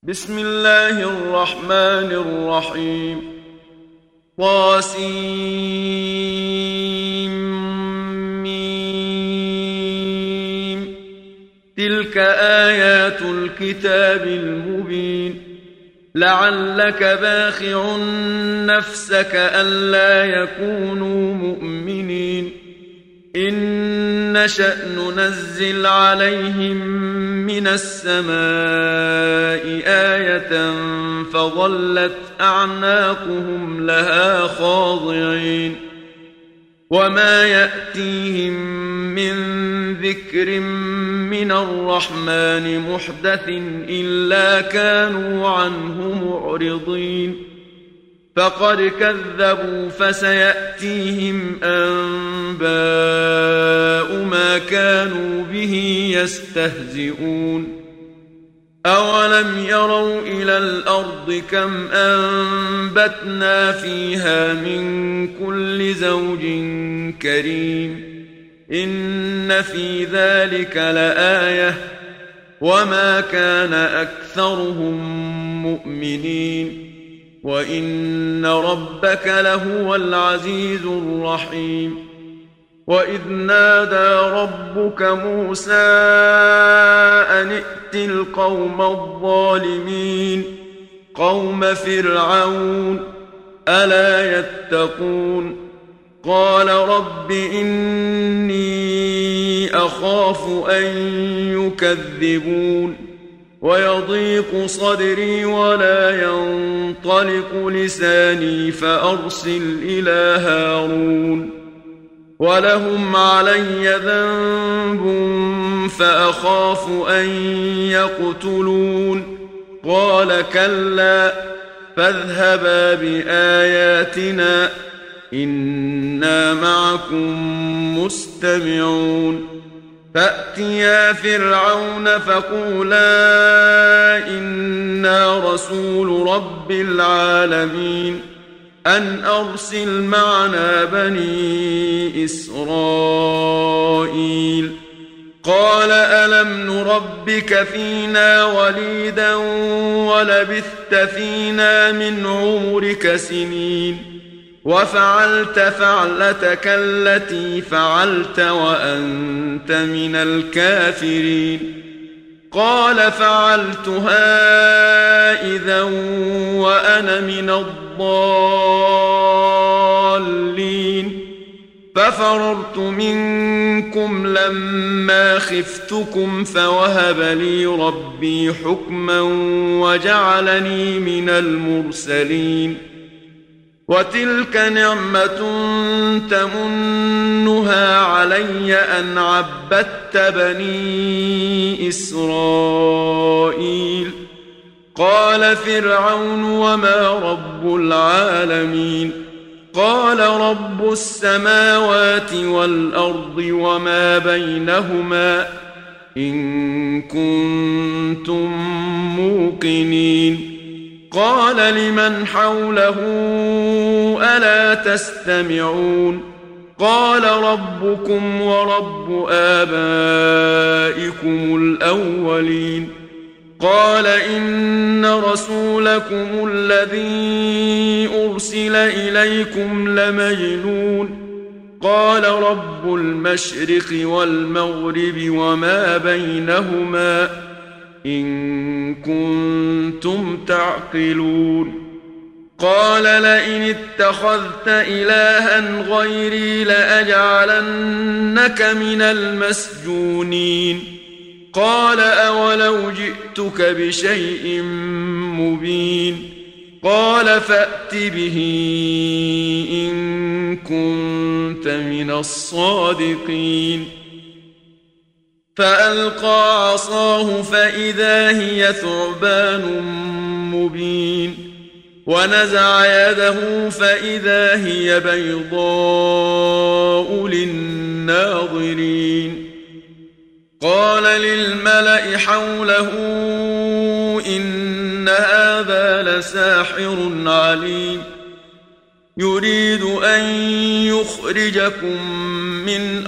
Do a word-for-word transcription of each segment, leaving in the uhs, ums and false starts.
بسم الله الرحمن الرحيم. طاسيم. تلك آيات الكتاب المبين. لعلك باخع نفسك ألا يكونوا مؤمنين. إن نشأ ننزل عليهم من السماء آية فظلت أعناقهم لها خاضعين. وما يأتيهم من ذكر من الرحمن محدث إلا كانوا عنه معرضين. فقد كذبوا فسيأتيهم أنباء ما كانوا به يستهزئون. أولم يروا إلى الأرض كم أنبتنا فيها من كل زوج كريم. إن في ذلك لآية وما كان أكثرهم مؤمنين وإن ربك لهو العزيز الرحيم. وإذ نادى ربك موسى أن ائت القوم الظالمين قوم فرعون ألا يتقون. قال رب إني أخاف أن يكذبون ويضيق صدري ولا ينطلق لساني فأرسل إلى هارون ولهم علي ذنب فأخاف أن يقتلون. قال كلا فاذهبا بآياتنا إنا معكم مستمعون. فأتيا فرعون فقولا إنا رسول رب العالمين أن أرسل معنا بني إسرائيل. قال ألم نربك فينا وليدا ولبثت فينا من عمرك سنين وفعلت فعلتك التي فعلت وأنت من الكافرين. قال فعلتها إذا وأنا من الضالين ففررت منكم لما خفتكم فوهب لي ربي حكما وجعلني من المرسلين. وتلك نعمة تمنها علي أن عبدت بني إسرائيل. قال فرعون وما رب العالمين. قال رب السماوات والأرض وما بينهما إن كنتم موقنين. قال لمن حوله ألا تستمعون. قال ربكم ورب آبائكم الأولين. قال إن رسولكم الذي أرسل إليكم لمجنون. قال رب المشرق والمغرب وما بينهما إن كنتم تعقلون. قال لئن اتخذت إلها غيري لأجعلنك من المسجونين. قال أولو جئتك بشيء مبين. قال فأت به إن كنت من الصادقين. فألقى عصاه فإذا هي ثعبان مبين ونزع يده فإذا هي بيضاء للناظرين. قال للملأ حوله إن هذا لساحر عليم يريد أن يخرجكم من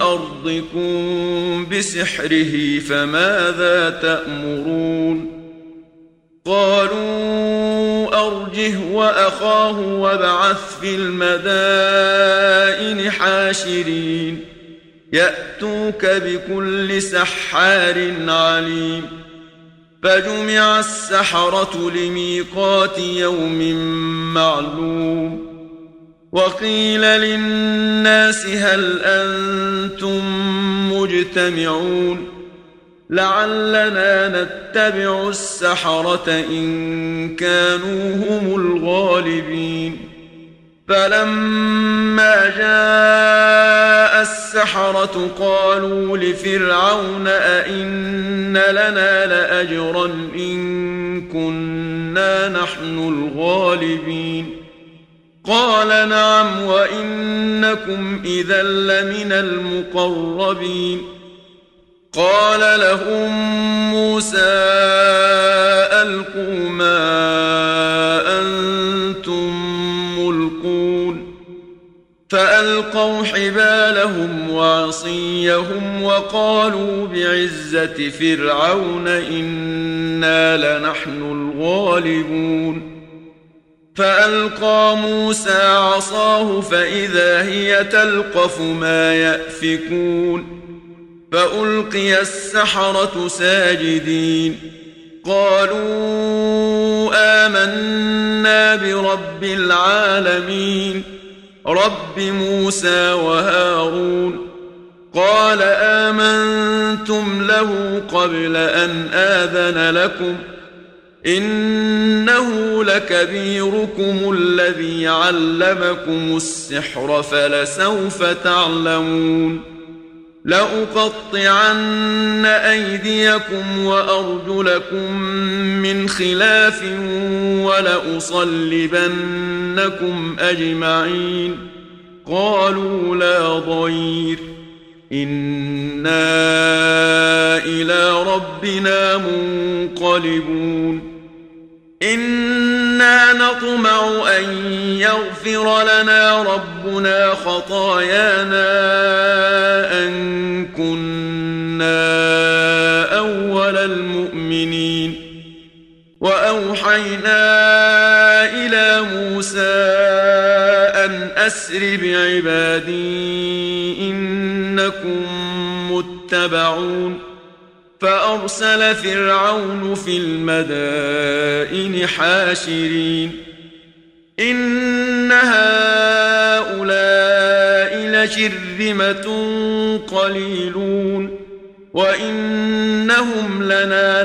أرضكم بسحره فماذا تأمرون قالوا أرجه وأخاه وابعث في المدائن حاشرين يأتوك بكل سحار عليم فجمع السحرة لميقات يوم معلوم وقيل للناس هل أنتم مجتمعون لعلنا نتبع السحرة إن كانوا هم الغالبين فلما جاء السحرة قالوا لفرعون أئن لنا لأجرا إن كنا نحن الغالبين قال نعم وإنكم إذا لمن المقربين قال لهم موسى ألقوا ما أنتم ملقون فألقوا حبالهم وعصيهم وقالوا بعزة فرعون إنا لنحن الغالبون فألقى موسى عصاه فإذا هي تلقف ما يأفكون فألقي السحرة ساجدين قالوا آمنا برب العالمين رب موسى وهارون قال آمنتم له قبل أن آذن لكم إنه لكبيركم الذي علمكم السحر فلسوف تعلمون لأقطعن أيديكم وأرجلكم من خلاف ولأصلبنكم أجمعين قالوا لا ضير إنا إلى ربنا منقلبون إنا نطمع أن يغفر لنا ربنا خطايانا أن كنا أول المؤمنين وأوحينا إلى موسى أن أسر بعبادي إنكم متبعون فأرسل فرعون في المدائن حاشرين إن هؤلاء لشرذمة قليلون وإنهم لنا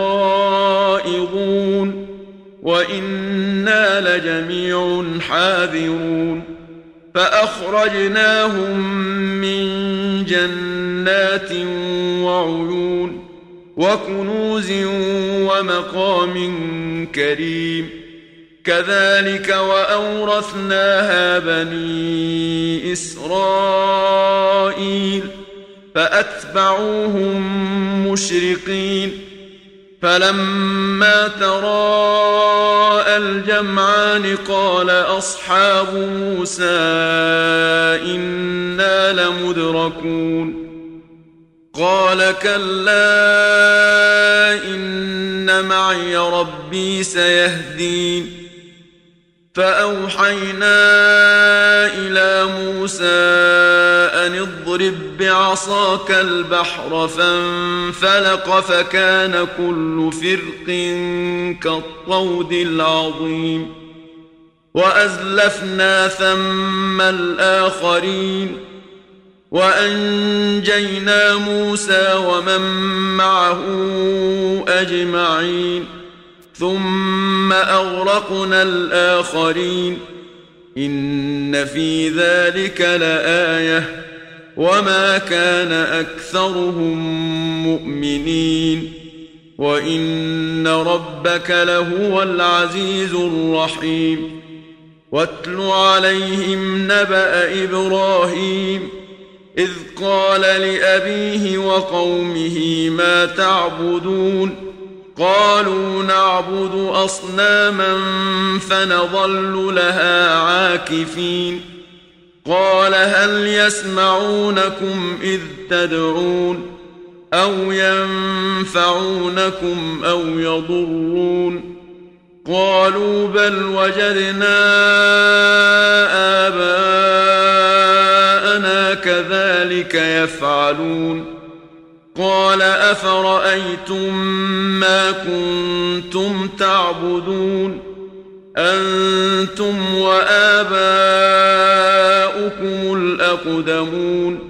لغائظون وإنا لجميع حاذرون فأخرجناهم من جنات وعيون وكنوز ومقام كريم كذلك وأورثناها بني إسرائيل فأتبعوهم مشرقين فلما تراءى الجمعان قال أصحاب موسى إنا لمدركون قال كلا إن معي ربي سيهدين فأوحينا إلى موسى أن اضرب بعصاك البحر فانفلق فكان كل فرق كالطود العظيم وأزلفنا ثم الآخرين وأنجينا موسى ومن معه أجمعين ثم أغرقنا الآخرين إن في ذلك لآية وما كان أكثرهم مؤمنين وإن ربك لهو العزيز الرحيم واتل عليهم نبأ إبراهيم إذ قال لأبيه وقومه ما تعبدون قالوا نعبد أصناما فنظل لها عاكفين قال هل يسمعونكم إذ تدعون أو ينفعونكم أو يضرون قالوا بل وجدنا آباءنا كذلك يفعلون قال أفرأيتم ما كنتم تعبدون أنتم وآباؤكم الأقدمون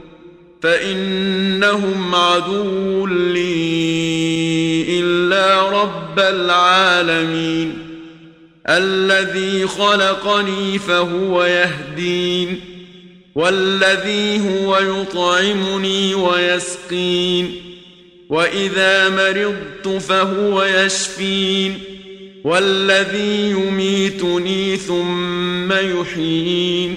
فإنهم عدو لي إلا رب العالمين الذي خلقني فهو يهدين والذي هو يطعمني ويسقين وإذا مرضت فهو يشفين والذي يميتني ثم يحيين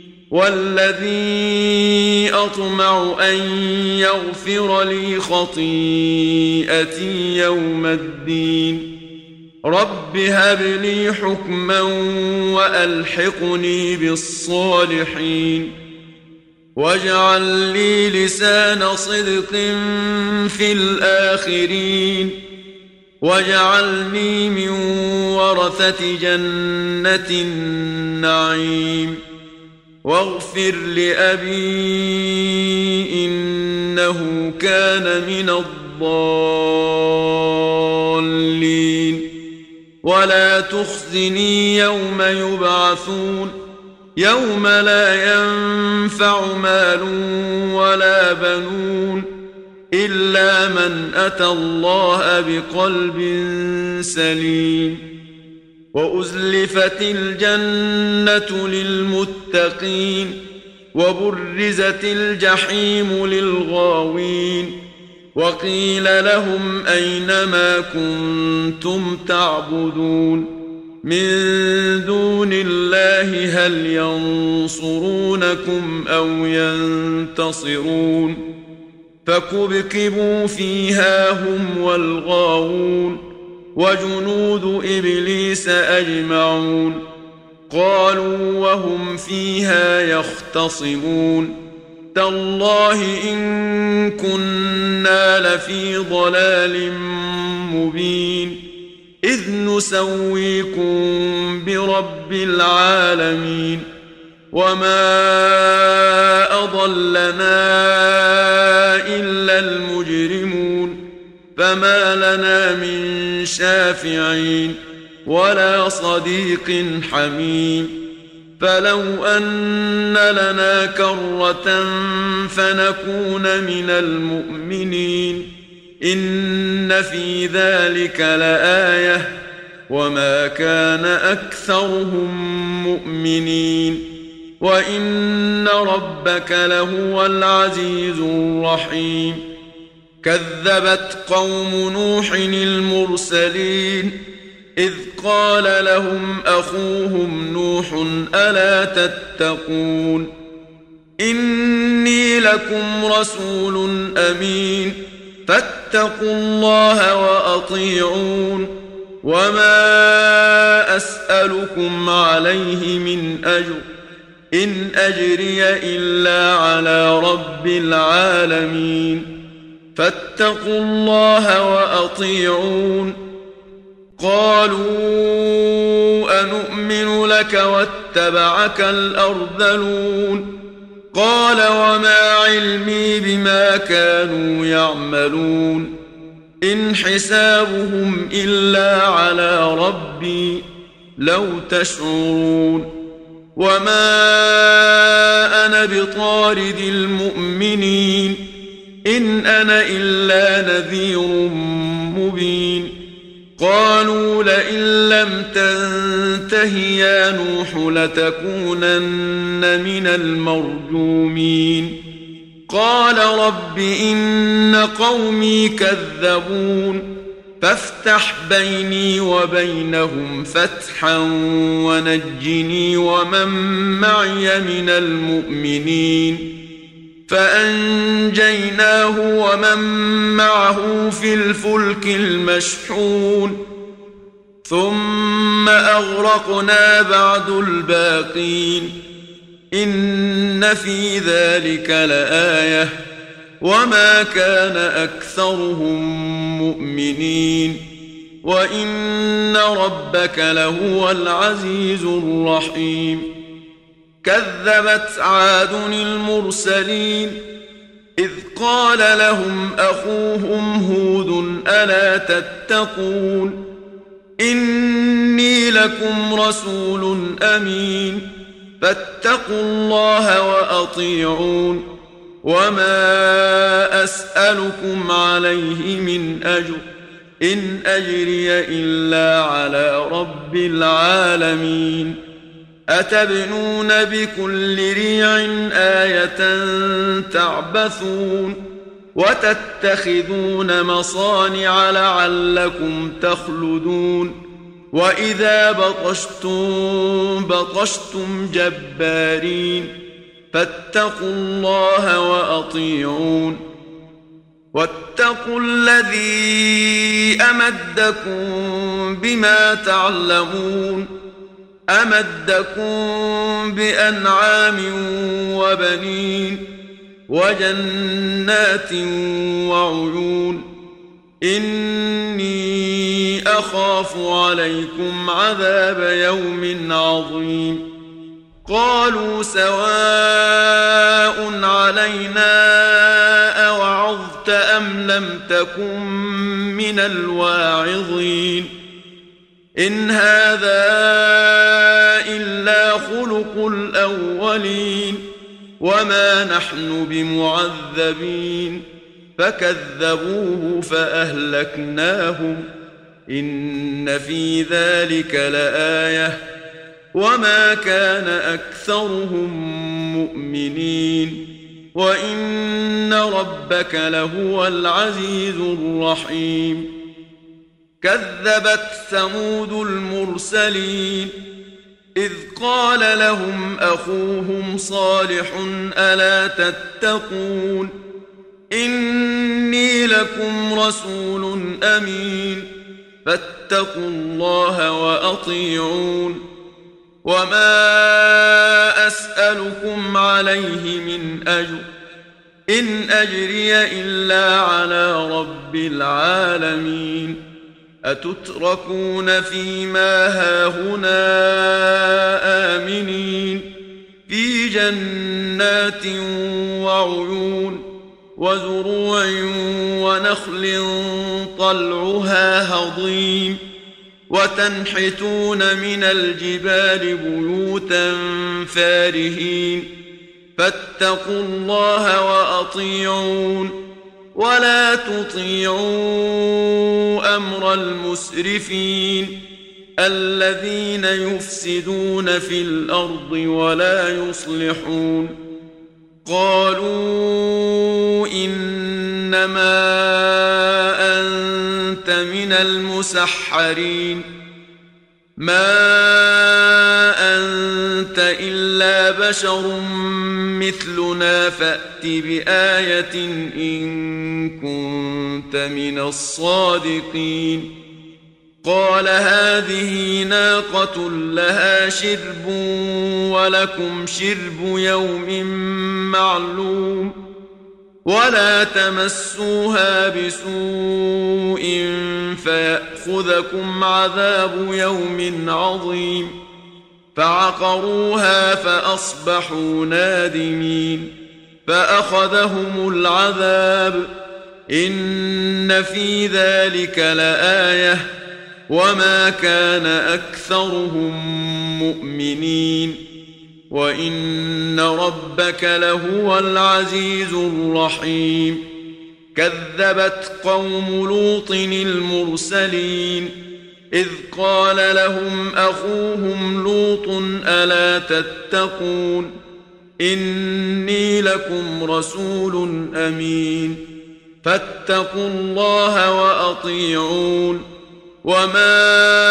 والذي أطمع أن يغفر لي خطيئتي يوم الدين رب هب لي حكما وألحقني بالصالحين واجعل لي لسان صدق في الآخرين واجعلني من ورثة جنة النعيم واغفر لأبي إنه كان من الضالين ولا تخزني يوم يبعثون يوم لا ينفع مال ولا بنون إلا من أتى الله بقلب سليم وأزلفت الجنة للمتقين وبرزت الجحيم للغاوين وقيل لهم أين ما كنتم تعبدون من دون الله هل ينصرونكم أو ينتصرون فكبكبوا فيها هم والغاوون وجنود إبليس أجمعون قالوا وهم فيها يختصمون تالله إن كنا لفي ضلال مبين إذ نسويكم برب العالمين وما أضلنا إلا المجرمون فما لنا من شافعين ولا صديق حميم فلو أن لنا كرة فنكون من المؤمنين إن في ذلك لآية وما كان أكثرهم مؤمنين وإن ربك لهو العزيز الرحيم كذبت قوم نوح المرسلين إذ قال لهم أخوهم نوح ألا تتقون إني لكم رسول أمين فاتقوا الله وأطيعون وما أسألكم عليه من أجر إن أجري إلا على رب العالمين فاتقوا الله وأطيعون قالوا أنؤمن لك واتبعك الأرذلون قال وما علمي بما كانوا يعملون إن حسابهم إلا على ربي لو تشعرون وما أنا بطارد المؤمنين إن أنا إلا نذير مبين قالوا لئن لم تنته يا نوح لتكونن من المرجومين قال رب إن قومي كذبون فافتح بيني وبينهم فتحا ونجني ومن معي من المؤمنين فأنجيناه ومن معه في الفلك المشحون ثم أغرقنا بعد الباقين إن في ذلك لآية وما كان أكثرهم مؤمنين وإن ربك لهو العزيز الرحيم كذبت عاد المرسلين إذ قال لهم أخوهم هود ألا تتقون إني لكم رسول أمين فاتقوا الله وأطيعون وما أسألكم عليه من أجر إن أجري إلا على رب العالمين أتبنون بكل ريع آية تعبثون وتتخذون مصانع لعلكم تخلدون وإذا بطشتم بطشتم جبارين فاتقوا الله وأطيعون واتقوا الذي أمدكم بما تعلمون أمدكم بأنعام وبنين وجنات وعيون إني أخاف عليكم عذاب يوم عظيم قالوا سواء علينا أوعظت أم لم تكن من الواعظين إن هذا إلا خلق الأولين وما نحن بمعذبين فكذبوه فأهلكناهم إن في ذلك لآية وما كان أكثرهم مؤمنين وإن ربك لهو العزيز الرحيم كذبت ثمود المرسلين إذ قال لهم أخوهم صالح ألا تتقون إني لكم رسول أمين فاتقوا الله وأطيعون وما أسألكم عليه من أجر إن أجري إلا على رب العالمين أتتركون فيما هاهنا آمنين في جنات وعيون وزروع ونخل طلعها هضيم وتنحتون من الجبال بيوتا فارهين فاتقوا الله وأطيعون ولا تطيعوا أمر المسرفين الذين يفسدون في الأرض ولا يصلحون قالوا إنما أنت من المسحرين ما أنت إلا بشر مثلنا فأت بآية إن كنت من الصادقين قال هذه ناقة لها شرب ولكم شرب يوم معلوم ولا تمسوها بسوء فيأخذكم عذاب يوم عظيم فعقروها فأصبحوا نادمين فأخذهم العذاب إن في ذلك لآية وما كان أكثرهم مؤمنين وإن ربك لهو العزيز الرحيم كذبت قوم لوط المرسلين إذ قال لهم أخوهم لوط ألا تتقون إني لكم رسول أمين فاتقوا الله وأطيعون وما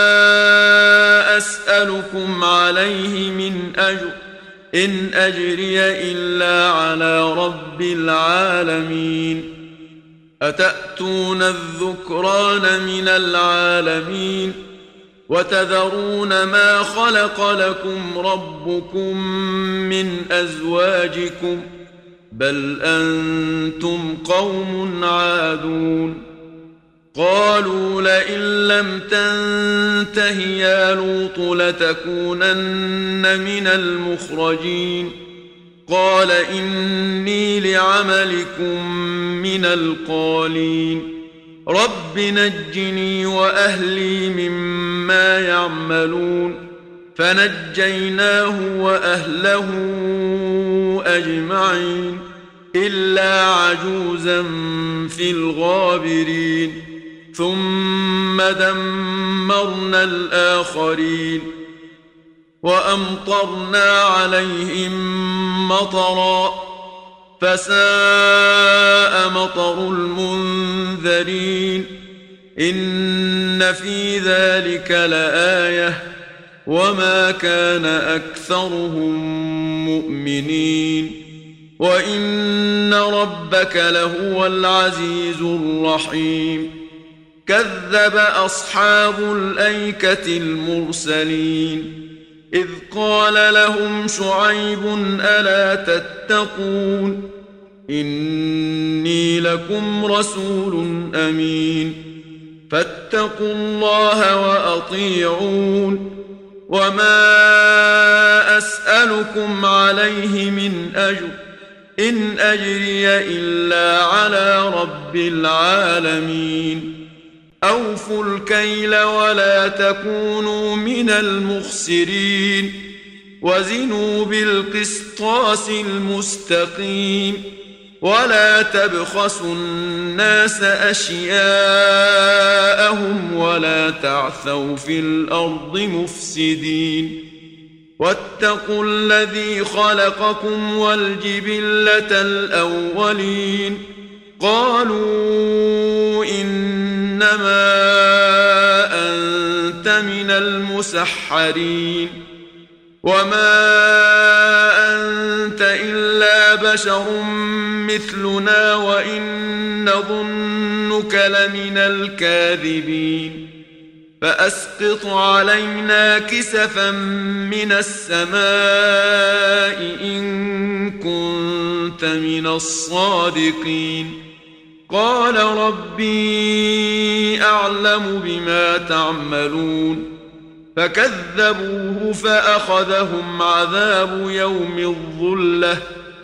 أسألكم عليه من أجر إن أجري إلا على رب العالمين أتأتون الذكران من العالمين وتذرون ما خلق لكم ربكم من أزواجكم بل أنتم قوم عادون قالوا لئن لم تنته يا لوط لتكونن من المخرجين قال إني لعملكم من القالين رب نجني وأهلي مما يعملون فنجيناه وأهله أجمعين إلا عجوزا في الغابرين ثم دمرنا الآخرين وأمطرنا عليهم مطرا فساء مطر المنذرين إن في ذلك لآية وما كان أكثرهم مؤمنين وإن ربك لهو العزيز الرحيم كذب أصحاب الأيكة المرسلين إذ قال لهم شعيب ألا تتقون إني لكم رسول أمين فاتقوا الله وأطيعون وما أسألكم عليه من أجر إن أجري إلا على رب العالمين أوفوا الكيل ولا تكونوا من المخسرين وزنوا بالقسطاس المستقيم ولا تبخسوا الناس أشياءهم ولا تعثوا في الأرض مفسدين واتقوا الذي خلقكم والجبلة الأولين قالوا إنما أنت من المسحرين وما أنت إلا بشر مثلنا وإن نظنك لمن الكاذبين فأسقط علينا كسفا من السماء إن كنت من الصادقين قال ربي أعلم بما تعملون فكذبوه فأخذهم عذاب يوم الظلة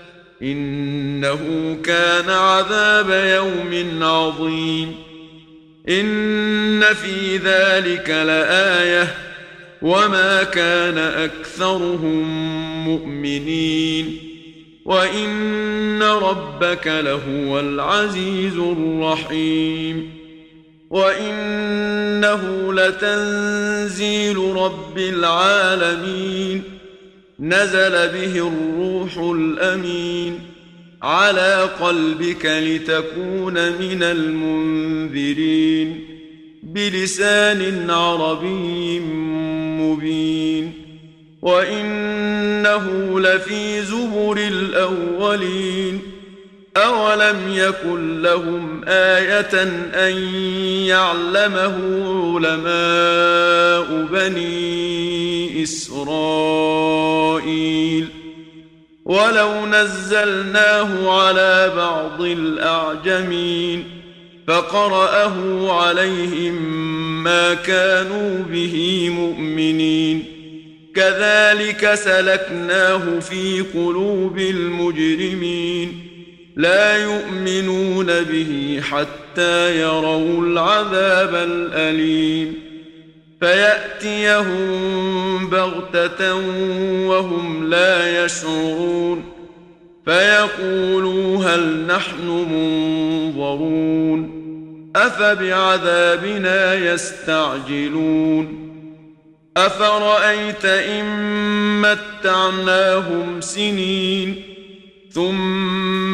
إنه كان عذاب يوم عظيم إن في ذلك لآية وما كان أكثرهم مؤمنين وإن ربك لهو العزيز الرحيم وإنه لتنزيل رب العالمين نزل به الروح الأمين على قلبك لتكون من المنذرين بلسان عربي مبين وإنه لفي زبر الأولين أولم يكن لهم آية أن يعلمه علماء بني إسرائيل ولو نزلناه على بعض الأعجمين فقرأه عليهم ما كانوا به مؤمنين كذلك سلكناه في قلوب المجرمين لا يؤمنون به حتى يروا العذاب الأليم فيأتيهم بغتة وهم لا يشعرون فيقولوا هل نحن منظرون أفبعذابنا يستعجلون أفرأيت إن متعناهم سنين ثم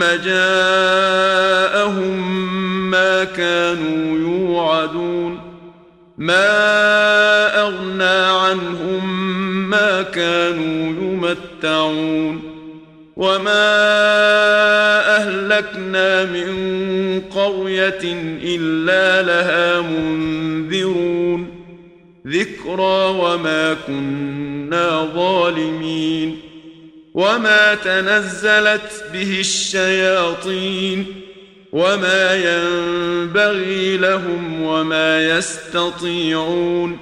جاءهم ما كانوا يوعدون ما أغنى عنهم ما كانوا يمتعون وما أهلكنا من قرية إلا لها منذرون ذكرى وما كنا ظالمين وما تنزلت به الشياطين وما ينبغي لهم وما يستطيعون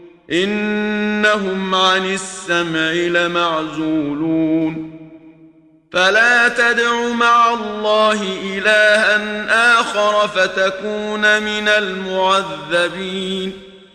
إنهم عن السمع لمعزولون فلا تدع مع الله إلها آخر فتكون من المعذبين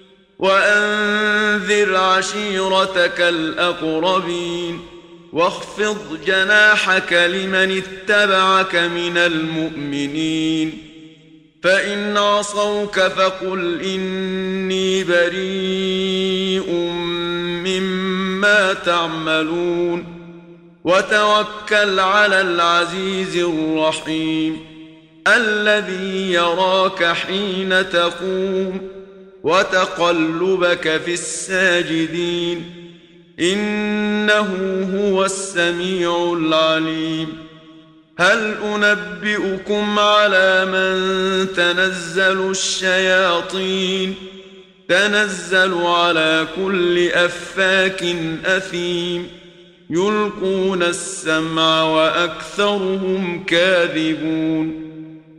وأنذر عشيرتك الأقربين واخفض جناحك لمن اتبعك من المؤمنين فإن عصوك فقل إني بريء مما تعملون وتوكل على العزيز الرحيم الذي يراك حين تقوم وتقلبك في الساجدين إنه هو السميع العليم هل أنبئكم على من تنزل الشياطين تنزل على كل أفاك أثيم يلقون السمع وأكثرهم كاذبون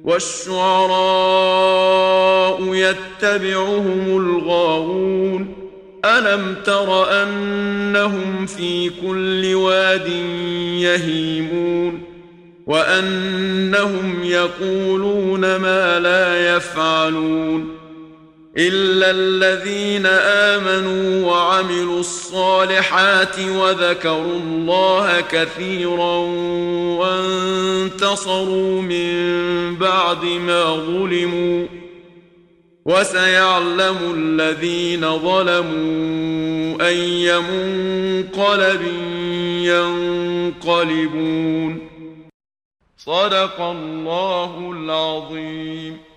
والشعراء يتبعهم الغاوون ألم تر أنهم في كل واد يهيمون وأنهم يقولون ما لا يفعلون إلا الذين آمنوا وعملوا الصالحات وذكروا الله كثيرا وانتصروا من بعد ما ظلموا وسيعلم الذين ظلموا أي منقلب ينقلبون صدق الله العظيم.